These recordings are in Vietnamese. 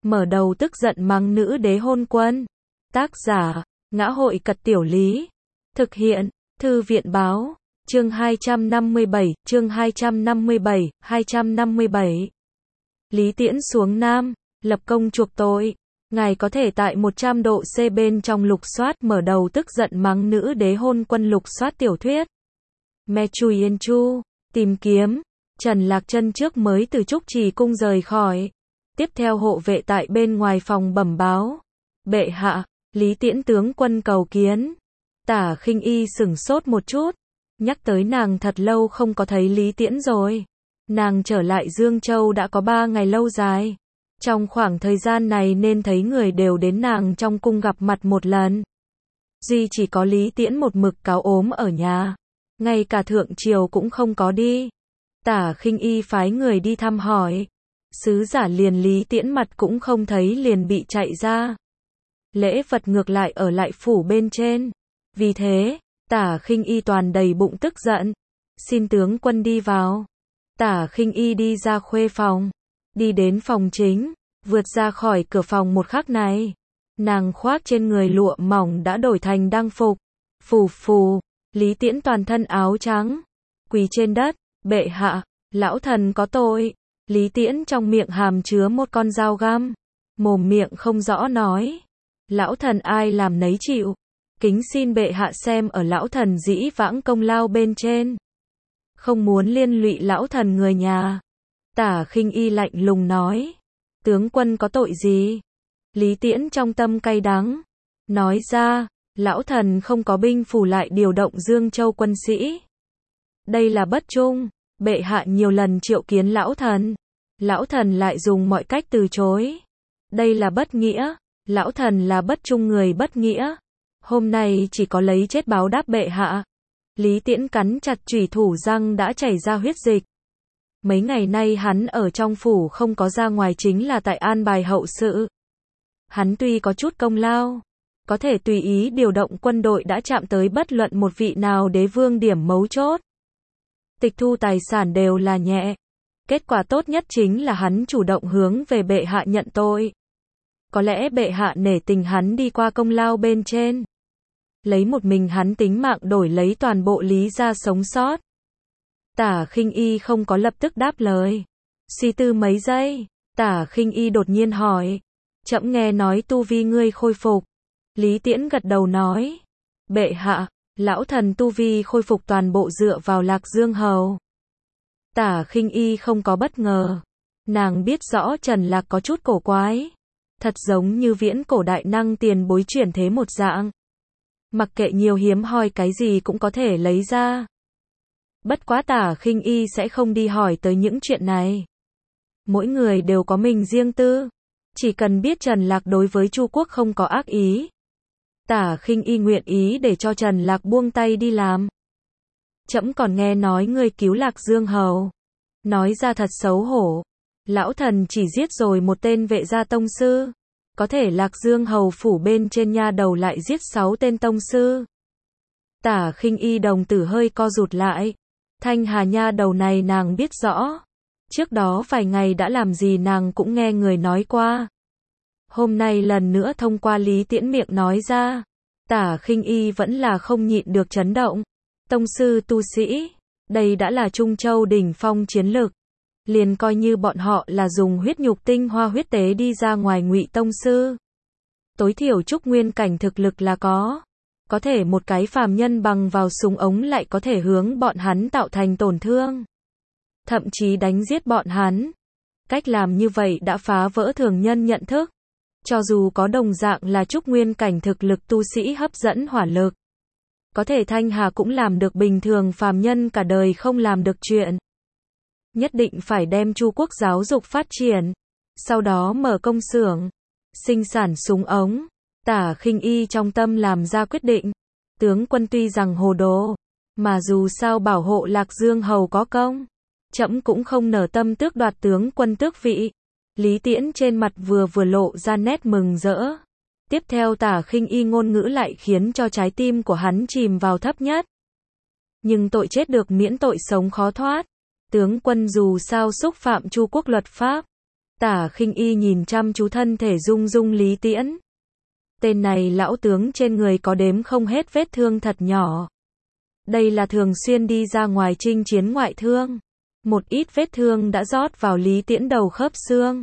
mở đầu tức giận mắng nữ đế hôn quân. Tác giả, Ngã hội Cật Tiểu Lý. Thực hiện, Thư viện báo. Chương 257, chương 257. Lý Tiễn xuống Nam, lập công chuộc tội. Ngài có thể tại 100 độ C bên trong lục soát mở đầu tức giận mắng nữ đế hôn quân lục soát tiểu thuyết. Me Chui Yên Chu, tìm kiếm. Trần Lạc Chân trước mới từ Trúc Trì cung rời khỏi. Tiếp theo hộ vệ tại bên ngoài phòng bẩm báo. Bệ hạ, Lý Tiễn tướng quân cầu kiến. Tả Khinh Y sửng sốt một chút. Nhắc tới nàng thật lâu không có thấy Lý Tiễn rồi. Nàng trở lại Dương Châu đã có 3 ngày lâu dài. Trong khoảng thời gian này nên thấy người đều đến nàng trong cung gặp mặt một lần. Duy chỉ có Lý Tiễn một mực cáo ốm ở nhà. Ngay cả thượng triều cũng không có đi. Tả Khinh Y phái người đi thăm hỏi. Sứ giả liền Lý Tiễn mặt cũng không thấy liền bị chạy ra. Lễ vật ngược lại ở lại phủ bên trên. Vì thế, Tả Khinh Y toàn đầy bụng tức giận. Xin tướng quân đi vào. Tả Khinh Y đi ra khuê phòng. Đi đến phòng chính. Vượt ra khỏi cửa phòng một khắc này. Nàng khoác trên người lụa mỏng đã đổi thành đăng phục. Phù phù. Lý Tiễn toàn thân áo trắng. Quỳ trên đất. Bệ hạ, lão thần có tội. Lý Tiễn trong miệng hàm chứa một con dao găm. Mồm miệng không rõ nói. Lão thần ai làm nấy chịu. Kính xin bệ hạ xem ở lão thần dĩ vãng công lao bên trên. Không muốn liên lụy lão thần người nhà. Tả Khinh Y lạnh lùng nói. Tướng quân có tội gì? Lý Tiễn trong tâm cay đắng. Nói ra, lão thần không có binh phủ lại điều động Dương Châu quân sĩ. Đây là bất trung. Bệ hạ nhiều lần triệu kiến lão thần. Lão thần lại dùng mọi cách từ chối. Đây là bất nghĩa. Lão thần là bất trung người bất nghĩa. Hôm nay chỉ có lấy chết báo đáp bệ hạ. Lý Tiễn cắn chặt chủy thủ răng đã chảy ra huyết dịch. Mấy ngày nay hắn ở trong phủ không có ra ngoài chính là tại an bài hậu sự. Hắn tuy có chút công lao, có thể tùy ý điều động quân đội đã chạm tới bất luận một vị nào đế vương điểm mấu chốt. Tịch thu tài sản đều là nhẹ. Kết quả tốt nhất chính là hắn chủ động hướng về bệ hạ nhận tội. Có lẽ bệ hạ nể tình hắn đi qua công lao bên trên. Lấy một mình hắn tính mạng đổi lấy toàn bộ Lý gia sống sót. Tả Khinh Y không có lập tức đáp lời. Suy tư mấy giây, Tả Khinh Y đột nhiên hỏi. Trẫm nghe nói tu vi ngươi khôi phục. Lý Tiễn gật đầu nói. Bệ hạ, lão thần tu vi khôi phục toàn bộ dựa vào Lạc Dương Hầu. Tả Khinh Y không có bất ngờ. Nàng biết rõ Trần Lạc có chút cổ quái. Thật giống như viễn cổ đại năng tiền bối chuyển thế một dạng. Mặc kệ nhiều hiếm hoi cái gì cũng có thể lấy ra. Bất quá Tả Khinh Y sẽ không đi hỏi tới những chuyện này. Mỗi người đều có mình riêng tư. Chỉ cần biết Trần Lạc đối với Chu Quốc không có ác ý. Tả Khinh Y nguyện ý để cho Trần Lạc buông tay đi làm. Trẫm còn nghe nói ngươi cứu Lạc Dương Hầu. Nói ra thật xấu hổ. Lão thần chỉ giết rồi một tên vệ gia tông sư. Có thể Lạc Dương Hầu phủ bên trên nha đầu lại giết 6 tên tông sư. Tả Khinh Y đồng tử hơi co rụt lại. Thanh Hà nha đầu này nàng biết rõ. Trước đó vài ngày đã làm gì nàng cũng nghe người nói qua. Hôm nay lần nữa thông qua Lý Tiễn miệng nói ra. Tả Khinh Y vẫn là không nhịn được chấn động. Tông sư tu sĩ. Đây đã là Trung Châu đỉnh phong chiến lực. Liền coi như bọn họ là dùng huyết nhục tinh hoa huyết tế đi ra ngoài ngụy tông sư. Tối thiểu trúc nguyên cảnh thực lực là có. Có thể một cái phàm nhân bằng vào súng ống lại có thể hướng bọn hắn tạo thành tổn thương. Thậm chí đánh giết bọn hắn. Cách làm như vậy đã phá vỡ thường nhân nhận thức. Cho dù có đồng dạng là trúc nguyên cảnh thực lực tu sĩ hấp dẫn hỏa lực. Có thể Thanh Hà cũng làm được bình thường phàm nhân cả đời không làm được chuyện. Nhất định phải đem Chu Quốc giáo dục phát triển. Sau đó mở công xưởng. Sinh sản súng ống. Tả Khinh Y trong tâm làm ra quyết định. Tướng quân tuy rằng hồ đồ. Mà dù sao bảo hộ Lạc Dương Hầu có công. Trẫm cũng không nở tâm tước đoạt tướng quân tước vị. Lý Tiễn trên mặt vừa lộ ra nét mừng rỡ. Tiếp theo Tả Khinh Y ngôn ngữ lại khiến cho trái tim của hắn chìm vào thấp nhất. Nhưng tội chết được miễn tội sống khó thoát. Tướng quân dù sao xúc phạm Chu Quốc luật pháp. Tả Khinh Y nhìn chăm chú thân thể rung rung Lý Tiễn. Tên này lão tướng trên người có đếm không hết vết thương thật nhỏ. Đây là thường xuyên đi ra ngoài chinh chiến ngoại thương. Một ít vết thương đã rót vào Lý Tiễn đầu khớp xương.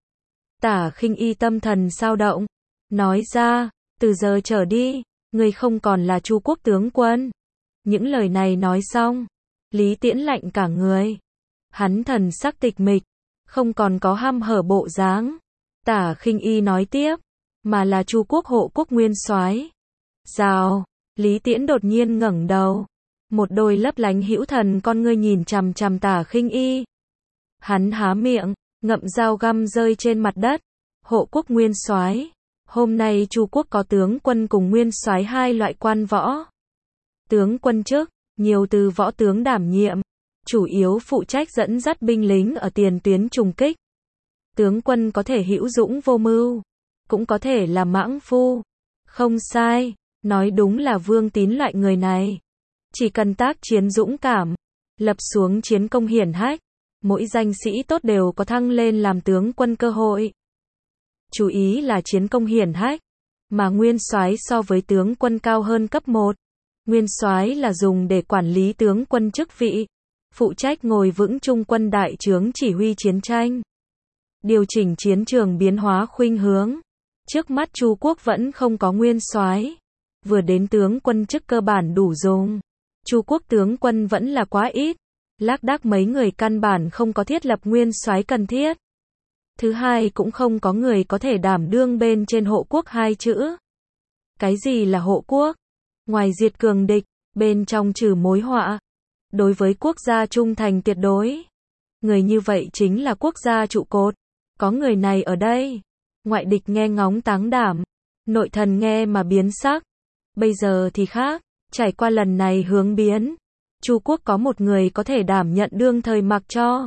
Tả Khinh Y tâm thần sao động, nói ra, từ giờ trở đi, ngươi không còn là Chu quốc tướng quân. Những lời này nói xong, Lý Tiễn lạnh cả người. Hắn thần sắc tịch mịch, không còn có hăm hở bộ dáng. Tả Khinh Y nói tiếp, mà là Chu quốc hộ quốc nguyên soái. Rào, Lý Tiễn đột nhiên ngẩng đầu. Một đôi lấp lánh hữu thần con ngươi nhìn chằm chằm Tả Khinh Y. Hắn há miệng, ngậm dao găm rơi trên mặt đất. Hộ quốc nguyên soái. Hôm nay Chu quốc có tướng quân cùng nguyên soái hai loại quan võ. Tướng quân chức, nhiều từ võ tướng đảm nhiệm, chủ yếu phụ trách dẫn dắt binh lính ở tiền tuyến trùng kích. Tướng quân có thể hữu dũng vô mưu, cũng có thể là mãng phu. Không sai, nói đúng là Vương Tín loại người này. Chỉ cần tác chiến dũng cảm, lập xuống chiến công hiển hách, mỗi danh sĩ tốt đều có thăng lên làm tướng quân cơ hội. Chú ý là chiến công hiển hách, mà nguyên soái so với tướng quân cao hơn cấp 1. Nguyên soái là dùng để quản lý tướng quân chức vị, phụ trách ngồi vững trung quân đại trướng chỉ huy chiến tranh, điều chỉnh chiến trường biến hóa khuynh hướng. Trước mắt Chu quốc vẫn không có nguyên soái, vừa đến tướng quân chức cơ bản đủ dùng. Chu quốc tướng quân vẫn là quá ít, lác đác mấy người căn bản không có thiết lập nguyên soái cần thiết. Thứ hai cũng không có người có thể đảm đương bên trên hộ quốc hai chữ. Cái gì là hộ quốc? Ngoài diệt cường địch, bên trong trừ mối họa. Đối với quốc gia trung thành tuyệt đối. Người như vậy chính là quốc gia trụ cột. Có người này ở đây, ngoại địch nghe ngóng táng đảm, nội thần nghe mà biến sắc. Bây giờ thì khác, trải qua lần này hướng biến, Chu quốc có một người có thể đảm nhận đương thời mặc cho.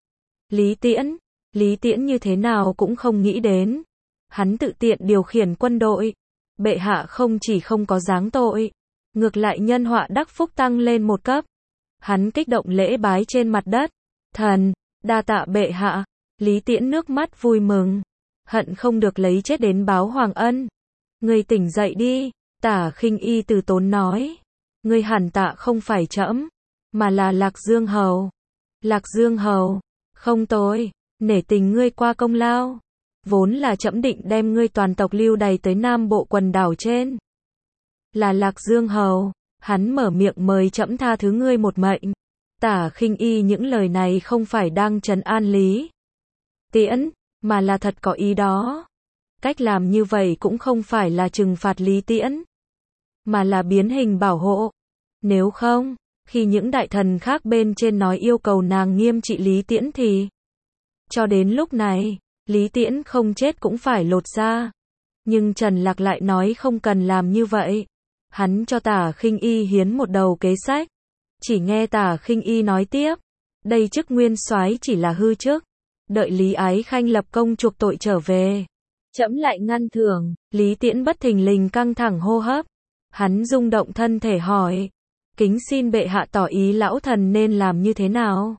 Lý Tiễn. Lý Tiễn như thế nào cũng không nghĩ đến. Hắn tự tiện điều khiển quân đội. Bệ hạ không chỉ không có giáng tội, ngược lại nhân họa đắc phúc tăng lên một cấp. Hắn kích động lễ bái trên mặt đất. Thần, đa tạ bệ hạ. Lý Tiễn nước mắt vui mừng, hận không được lấy chết đến báo hoàng ân. Ngươi tỉnh dậy đi, Tả Khinh Y từ tốn nói. Ngươi hẳn tạ không phải trẫm, mà là Lạc Dương hầu. Lạc Dương hầu, không tối, nể tình ngươi qua công lao. Vốn là trẫm định đem ngươi toàn tộc lưu đày tới Nam Bộ quần đảo trên. Là Lạc Dương hầu, hắn mở miệng mời trẫm tha thứ ngươi một mệnh. Tả Khinh Y những lời này không phải đang trấn an Lý Tiễn, mà là thật có ý đó. Cách làm như vậy cũng không phải là trừng phạt Lý Tiễn, mà là biến hình bảo hộ. Nếu không, khi những đại thần khác bên trên nói yêu cầu nàng nghiêm trị Lý Tiễn thì cho đến lúc này, Lý Tiễn không chết cũng phải lột da. Nhưng Trần Lạc lại nói không cần làm như vậy. Hắn cho Tả Khinh Y hiến một đầu kế sách. Chỉ nghe Tả Khinh Y nói tiếp, đây chức nguyên soái chỉ là hư chức, đợi Lý Ái Khanh lập công chuộc tội trở về, trẫm lại ngăn thưởng. Lý Tiễn bất thình lình căng thẳng hô hấp, hắn rung động thân thể hỏi, kính xin bệ hạ tỏ ý lão thần nên làm như thế nào.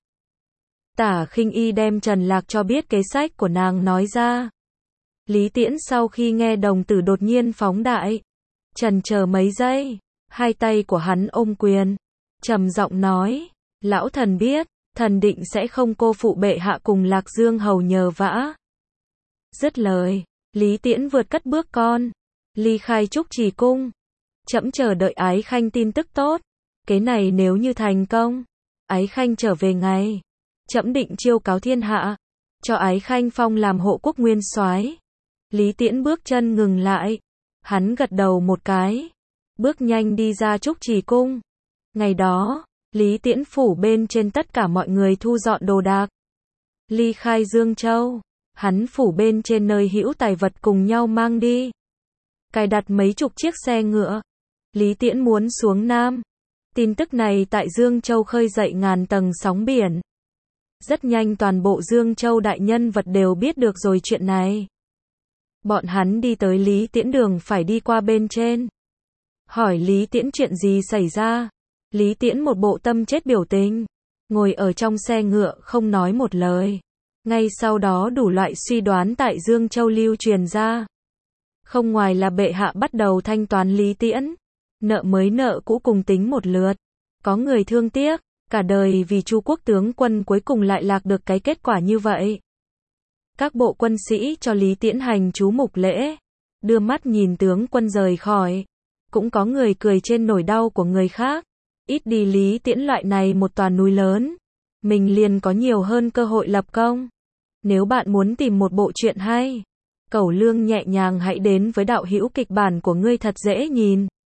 Tả Khinh Y đem Trần Lạc cho biết kế sách của nàng nói ra. Lý Tiễn sau khi nghe đồng tử đột nhiên phóng đại, chần chờ mấy giây, hai tay của hắn ôm quyền, trầm giọng nói, lão thần biết, thần định sẽ không cô phụ bệ hạ cùng Lạc Dương hầu nhờ vả. Dứt lời, Lý Tiễn vượt cất bước con, ly khai Trúc Trì cung. Trẫm chờ đợi Ái Khanh tin tức tốt, kế này nếu như thành công, Ái Khanh trở về ngày, trẫm định chiêu cáo thiên hạ, cho Ái Khanh phong làm hộ quốc nguyên soái. Lý Tiễn bước chân ngừng lại, hắn gật đầu một cái, bước nhanh đi ra Trúc Trì cung. Ngày đó, Lý Tiễn phủ bên trên tất cả mọi người thu dọn đồ đạc, ly khai Dương Châu. Hắn phủ bên trên nơi hữu tài vật cùng nhau mang đi, cài đặt mấy chục chiếc xe ngựa. Lý Tiễn muốn xuống Nam. Tin tức này tại Dương Châu khơi dậy ngàn tầng sóng biển. Rất nhanh toàn bộ Dương Châu đại nhân vật đều biết được rồi chuyện này. Bọn hắn đi tới Lý Tiễn đường phải đi qua bên trên, hỏi Lý Tiễn chuyện gì xảy ra. Lý Tiễn một bộ tâm chết biểu tình, ngồi ở trong xe ngựa không nói một lời. Ngay sau đó đủ loại suy đoán tại Dương Châu lưu truyền ra. Không ngoài là bệ hạ bắt đầu thanh toán Lý Tiễn, nợ mới nợ cũ cùng tính một lượt. Có người thương tiếc, cả đời vì Chu quốc tướng quân cuối cùng lại lạc được cái kết quả như vậy. Các bộ quân sĩ cho Lý Tiễn hành chú mục lễ, đưa mắt nhìn tướng quân rời khỏi. Cũng có người cười trên nỗi đau của người khác. Ít đi Lý Tiễn loại này một tòa núi lớn, mình liền có nhiều hơn cơ hội lập công. Nếu bạn muốn tìm một bộ truyện hay, Cẩu Lương nhẹ nhàng hãy đến với đạo hữu kịch bản của ngươi thật dễ nhìn.